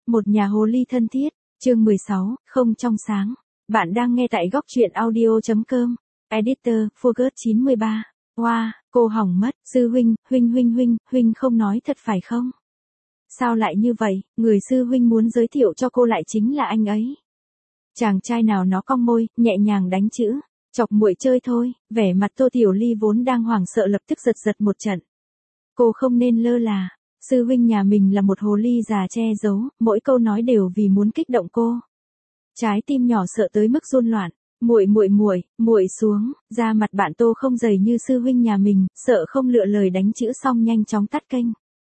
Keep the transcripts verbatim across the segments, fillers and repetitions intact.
Một nhà hồ ly thân thiết, chương mười sáu, không trong sáng. Bạn đang nghe tại góc truyện audio.com. Editor, Forget chín mươi ba. Wow, cô hỏng mất, sư huynh, huynh huynh huynh, huynh không nói thật phải không? Sao lại như vậy, người sư huynh muốn giới thiệu cho cô lại chính là anh ấy. Chàng trai nào nó cong môi, nhẹ nhàng đánh chữ, chọc muội chơi thôi, vẻ mặt Tô Tiểu Ly vốn đang hoảng sợ lập tức giật giật một trận. Cô không nên lơ là. Sư huynh nhà mình là một hồ ly già che giấu, mỗi câu nói đều vì muốn kích động cô. Trái tim nhỏ sợ tới mức run loạn, muội muội muội, muội xuống, da mặt bạn Tô không dày như sư huynh nhà mình, sợ không lựa lời đánh chữ xong nhanh chóng tắt kênh.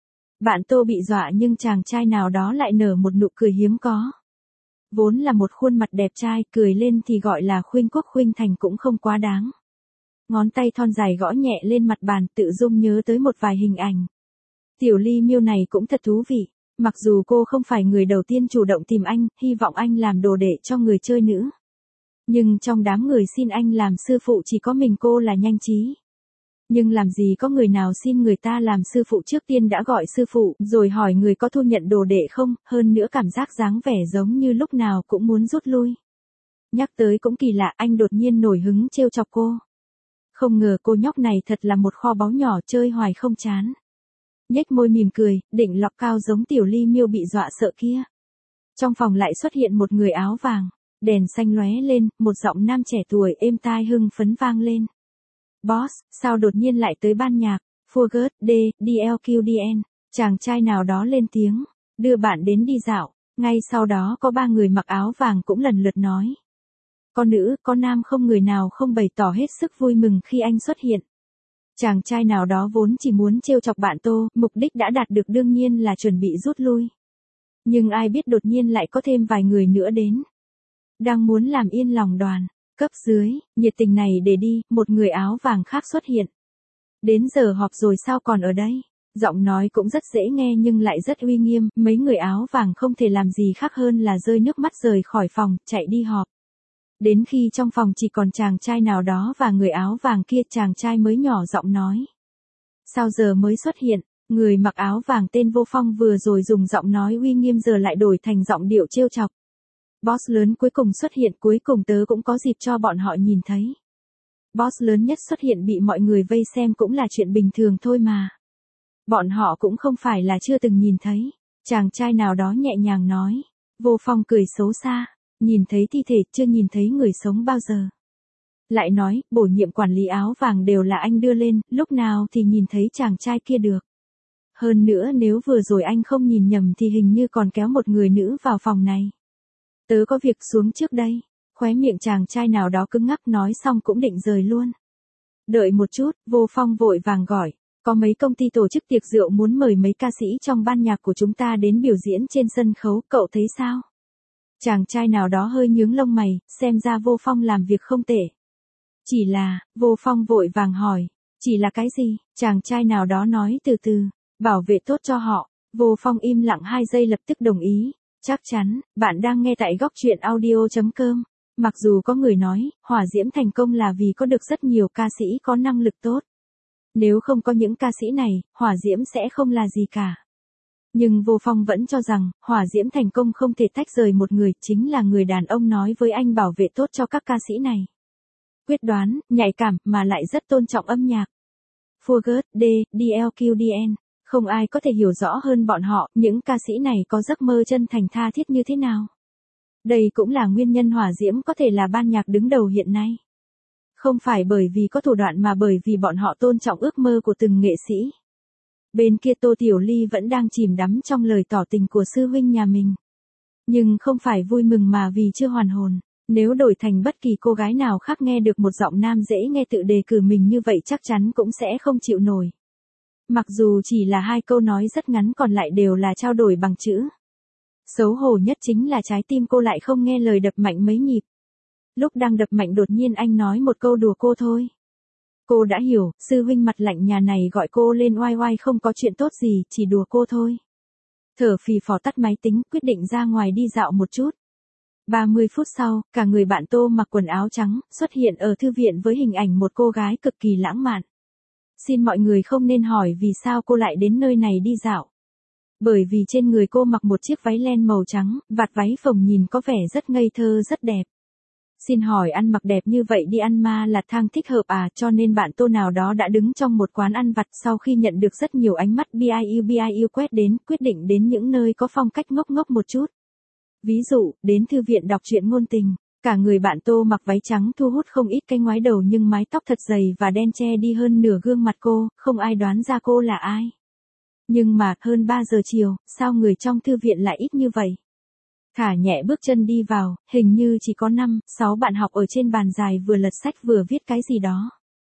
Bạn Tô bị dọa nhưng chàng trai nào đó lại nở một nụ cười hiếm có. Vốn là một khuôn mặt đẹp trai, cười lên thì gọi là khuynh quốc khuynh thành cũng không quá đáng. Ngón tay thon dài gõ nhẹ lên mặt bàn, tự dung nhớ tới một vài hình ảnh. Tiểu Ly miêu này cũng thật thú vị, mặc dù cô không phải người đầu tiên chủ động tìm anh, hy vọng anh làm đồ đệ cho người chơi nữ. Nhưng trong đám người xin anh làm sư phụ chỉ có mình cô là nhanh trí. Nhưng làm gì có người nào xin người ta làm sư phụ trước tiên đã gọi sư phụ, rồi hỏi người có thu nhận đồ đệ không, hơn nữa cảm giác dáng vẻ giống như lúc nào cũng muốn rút lui. Nhắc tới cũng kỳ lạ, anh đột nhiên nổi hứng trêu chọc cô. Không ngờ cô nhóc này thật là một kho báu nhỏ chơi hoài không chán. Nhếch môi mỉm cười, định lọc cao giống Tiểu Ly miêu bị dọa sợ kia. Trong phòng lại xuất hiện một người áo vàng, đèn xanh lóe lên, một giọng nam trẻ tuổi êm tai hưng phấn vang lên. Boss, sao đột nhiên lại tới ban nhạc? Forget, D, đê lờ quy đê en. Chàng trai nào đó lên tiếng, đưa bạn đến đi dạo. Ngay sau đó có ba người mặc áo vàng cũng lần lượt nói. Có nữ, có nam, không người nào không bày tỏ hết sức vui mừng khi anh xuất hiện. Chàng trai nào đó vốn chỉ muốn trêu chọc bạn Tô, mục đích đã đạt được đương nhiên là chuẩn bị rút lui. Nhưng ai biết đột nhiên lại có thêm vài người nữa đến. Đang muốn làm yên lòng đoàn, cấp dưới, nhiệt tình này để đi, một người áo vàng khác xuất hiện. Đến giờ họp rồi sao còn ở đây? Giọng nói cũng rất dễ nghe nhưng lại rất uy nghiêm, mấy người áo vàng không thể làm gì khác hơn là rơi nước mắt rời khỏi phòng, chạy đi họp. Đến khi trong phòng chỉ còn chàng trai nào đó và người áo vàng kia, chàng trai mới nhỏ giọng nói. Sao giờ mới xuất hiện? Người mặc áo vàng tên Vô Phong vừa rồi dùng giọng nói uy nghiêm giờ lại đổi thành giọng điệu trêu chọc. Boss lớn cuối cùng xuất hiện, cuối cùng tớ cũng có dịp cho bọn họ nhìn thấy. Boss lớn nhất xuất hiện bị mọi người vây xem cũng là chuyện bình thường thôi mà. Bọn họ cũng không phải là chưa từng nhìn thấy. Chàng trai nào đó nhẹ nhàng nói. Vô Phong cười xấu xa. Nhìn thấy thi thể, chưa nhìn thấy người sống bao giờ. Lại nói, bổ nhiệm quản lý áo vàng đều là anh đưa lên, lúc nào thì nhìn thấy chàng trai kia được. Hơn nữa nếu vừa rồi anh không nhìn nhầm thì hình như còn kéo một người nữ vào phòng này. Tớ có việc xuống trước đây. Khóe miệng chàng trai nào đó cứng ngắc, nói xong cũng định rời luôn. Đợi một chút, Vô Phong vội vàng gọi. Có mấy công ty tổ chức tiệc rượu muốn mời mấy ca sĩ trong ban nhạc của chúng ta đến biểu diễn trên sân khấu, cậu thấy sao? Chàng trai nào đó hơi nhướng lông mày, xem ra Vô Phong làm việc không tệ. Chỉ là, Vô Phong vội vàng hỏi, chỉ là cái gì? Chàng trai nào đó nói từ từ, bảo vệ tốt cho họ. Vô Phong im lặng hai giây lập tức đồng ý. Chắc chắn, bạn đang nghe tại góc truyện audio.com. Mặc dù có người nói, hỏa diễm thành công là vì có được rất nhiều ca sĩ có năng lực tốt. Nếu không có những ca sĩ này, hỏa diễm sẽ không là gì cả. Nhưng Vô Phong vẫn cho rằng, hỏa diễm thành công không thể tách rời một người, chính là người đàn ông nói với anh bảo vệ tốt cho các ca sĩ này. Quyết đoán, nhạy cảm, mà lại rất tôn trọng âm nhạc. Forget, D, đê lờ quy đê en. Không ai có thể hiểu rõ hơn bọn họ, những ca sĩ này có giấc mơ chân thành tha thiết như thế nào. Đây cũng là nguyên nhân hỏa diễm có thể là ban nhạc đứng đầu hiện nay. Không phải bởi vì có thủ đoạn mà bởi vì bọn họ tôn trọng ước mơ của từng nghệ sĩ. Bên kia Tô Tiểu Ly vẫn đang chìm đắm trong lời tỏ tình của sư huynh nhà mình. Nhưng không phải vui mừng mà vì chưa hoàn hồn. Nếu đổi thành bất kỳ cô gái nào khác nghe được một giọng nam dễ nghe tự đề cử mình như vậy chắc chắn cũng sẽ không chịu nổi. Mặc dù chỉ là hai câu nói rất ngắn còn lại đều là trao đổi bằng chữ. Xấu hổ nhất chính là trái tim cô lại không nghe lời đập mạnh mấy nhịp. Lúc đang đập mạnh đột nhiên anh nói một câu đùa cô thôi. Cô đã hiểu, sư huynh mặt lạnh nhà này gọi cô lên oai oai không có chuyện tốt gì, chỉ đùa cô thôi. Thở phì phò tắt máy tính, quyết định ra ngoài đi dạo một chút. ba mươi phút sau, cả người bạn Tô mặc quần áo trắng, xuất hiện ở thư viện với hình ảnh một cô gái cực kỳ lãng mạn. Xin mọi người không nên hỏi vì sao cô lại đến nơi này đi dạo. Bởi vì trên người cô mặc một chiếc váy len màu trắng, vạt váy phồng nhìn có vẻ rất ngây thơ rất đẹp. Xin hỏi ăn mặc đẹp như vậy đi ăn ma là thang thích hợp à, cho nên bạn Tô nào đó đã đứng trong một quán ăn vặt sau khi nhận được rất nhiều ánh mắt biu biu quét đến, quyết định đến những nơi có phong cách ngốc ngốc một chút. Ví dụ, đến thư viện đọc truyện ngôn tình. Cả người bạn Tô mặc váy trắng thu hút không ít cái ngoái đầu nhưng mái tóc thật dày và đen che đi hơn nửa gương mặt cô, không ai đoán ra cô là ai. Nhưng mà, hơn ba giờ chiều, sao người trong thư viện lại ít như vậy? Thả nhẹ bước chân đi vào, hình như chỉ có năm, sáu bạn học ở trên bàn dài vừa lật sách vừa viết cái gì đó.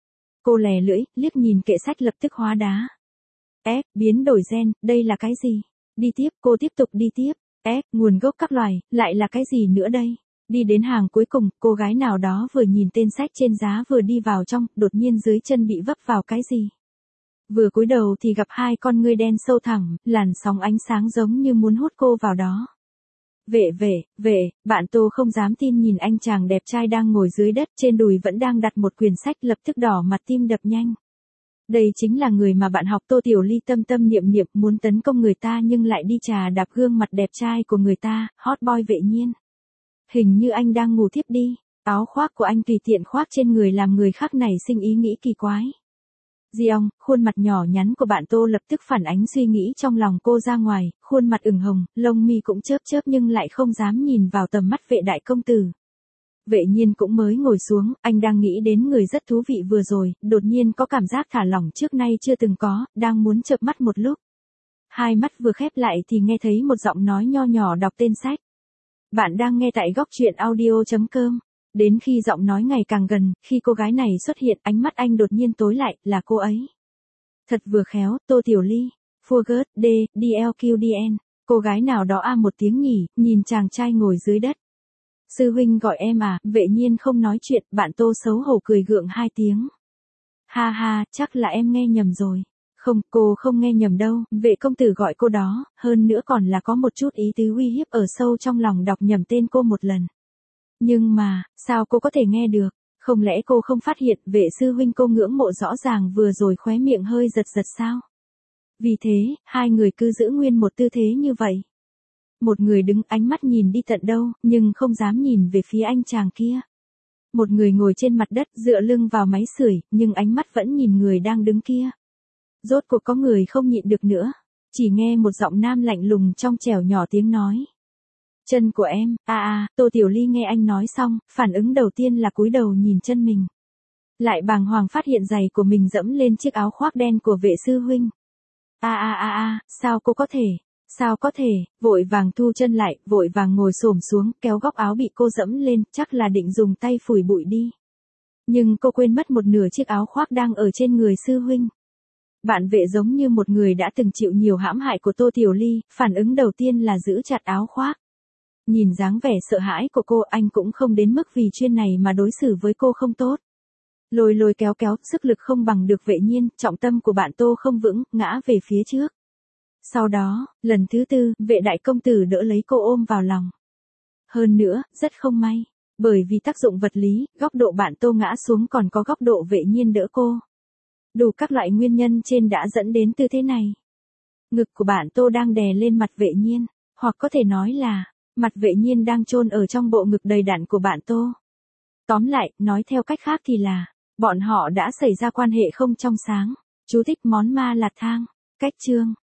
Cô lè lưỡi, liếc nhìn kệ sách lập tức hóa đá. Ép, biến đổi gen, đây là cái gì? Đi tiếp, cô tiếp tục đi tiếp. Ép, nguồn gốc các loài, lại là cái gì nữa đây? Đi đến hàng cuối cùng, cô gái nào đó vừa nhìn tên sách trên giá vừa đi vào trong, đột nhiên dưới chân bị vấp vào cái gì. Vừa cúi đầu thì gặp hai con ngươi đen sâu thẳm, làn sóng ánh sáng giống như muốn hút cô vào đó. Vệ vệ, vệ, bạn Tô không dám tin nhìn anh chàng đẹp trai đang ngồi dưới đất, trên đùi vẫn đang đặt một quyển sách, lập tức đỏ mặt tim đập nhanh. Đây chính là người mà bạn học Tô Tiểu Ly tâm tâm niệm niệm muốn tấn công người ta nhưng lại đi chà đạp gương mặt đẹp trai của người ta, hot boy Vệ Nhiên. Hình như anh đang ngủ thiếp đi, áo khoác của anh tùy tiện khoác trên người làm người khác nảy sinh ý nghĩ kỳ quái. Diong, khuôn mặt nhỏ nhắn của bạn Tô lập tức phản ánh suy nghĩ trong lòng cô ra ngoài, khuôn mặt ửng hồng, lông mi cũng chớp chớp nhưng lại không dám nhìn vào tầm mắt Vệ đại công tử. Vệ Nhiên cũng mới ngồi xuống, anh đang nghĩ đến người rất thú vị vừa rồi, đột nhiên có cảm giác thả lỏng trước nay chưa từng có, đang muốn chợp mắt một lúc. Hai mắt vừa khép lại thì nghe thấy một giọng nói nho nhỏ đọc tên sách. Bạn đang nghe tại góc truyện audio chấm com. Đến khi giọng nói ngày càng gần, khi cô gái này xuất hiện, ánh mắt anh đột nhiên tối lại, là cô ấy. Thật vừa khéo, Tô Tiểu Ly. Forget, D, D L Q D N. Cô gái nào đó a một tiếng nhỉ, nhìn chàng trai ngồi dưới đất. Sư huynh gọi em à, Vệ Nhiên không nói chuyện, bạn Tô xấu hổ cười gượng hai tiếng. Ha ha, chắc là em nghe nhầm rồi. Không, cô không nghe nhầm đâu, Vệ công tử gọi cô đó, hơn nữa còn là có một chút ý tứ uy hiếp ở sâu trong lòng đọc nhầm tên cô một lần. Nhưng mà, sao cô có thể nghe được? Không lẽ cô không phát hiện Vệ sư huynh cô ngưỡng mộ rõ ràng vừa rồi khóe miệng hơi giật giật sao? Vì thế, hai người cứ giữ nguyên một tư thế như vậy. Một người đứng ánh mắt nhìn đi tận đâu, nhưng không dám nhìn về phía anh chàng kia. Một người ngồi trên mặt đất dựa lưng vào máy sưởi, nhưng ánh mắt vẫn nhìn người đang đứng kia. Rốt cuộc có người không nhịn được nữa. Chỉ nghe một giọng nam lạnh lùng trong trẻo nhỏ tiếng nói. Chân của em, a a, Tô Tiểu Ly nghe anh nói xong, phản ứng đầu tiên là cúi đầu nhìn chân mình. Lại bàng hoàng phát hiện giày của mình dẫm lên chiếc áo khoác đen của Vệ sư huynh. A a a a, sao cô có thể? Sao có thể? Vội vàng thu chân lại, vội vàng ngồi xổm xuống, kéo góc áo bị cô dẫm lên, chắc là định dùng tay phủi bụi đi. Nhưng cô quên mất một nửa chiếc áo khoác đang ở trên người sư huynh. Bạn Vệ giống như một người đã từng chịu nhiều hãm hại của Tô Tiểu Ly, phản ứng đầu tiên là giữ chặt áo khoác. Nhìn dáng vẻ sợ hãi của cô, anh cũng không đến mức vì chuyện này mà đối xử với cô không tốt. Lôi lôi kéo kéo, sức lực không bằng được Vệ Nhiên, trọng tâm của bạn Tô không vững, ngã về phía trước. Sau đó, lần thứ tư, Vệ đại công tử đỡ lấy cô ôm vào lòng. Hơn nữa, rất không may, bởi vì tác dụng vật lý, góc độ bạn Tô ngã xuống còn có góc độ Vệ Nhiên đỡ cô. Đủ các loại nguyên nhân trên đã dẫn đến tư thế này. Ngực của bạn Tô đang đè lên mặt Vệ Nhiên, hoặc có thể nói là, mặt Vệ Nhiên đang chôn ở trong bộ ngực đầy đặn của bạn Tô. Tóm lại, nói theo cách khác thì là, bọn họ đã xảy ra quan hệ không trong sáng. Chú thích món ma lạt thang. Cách chương.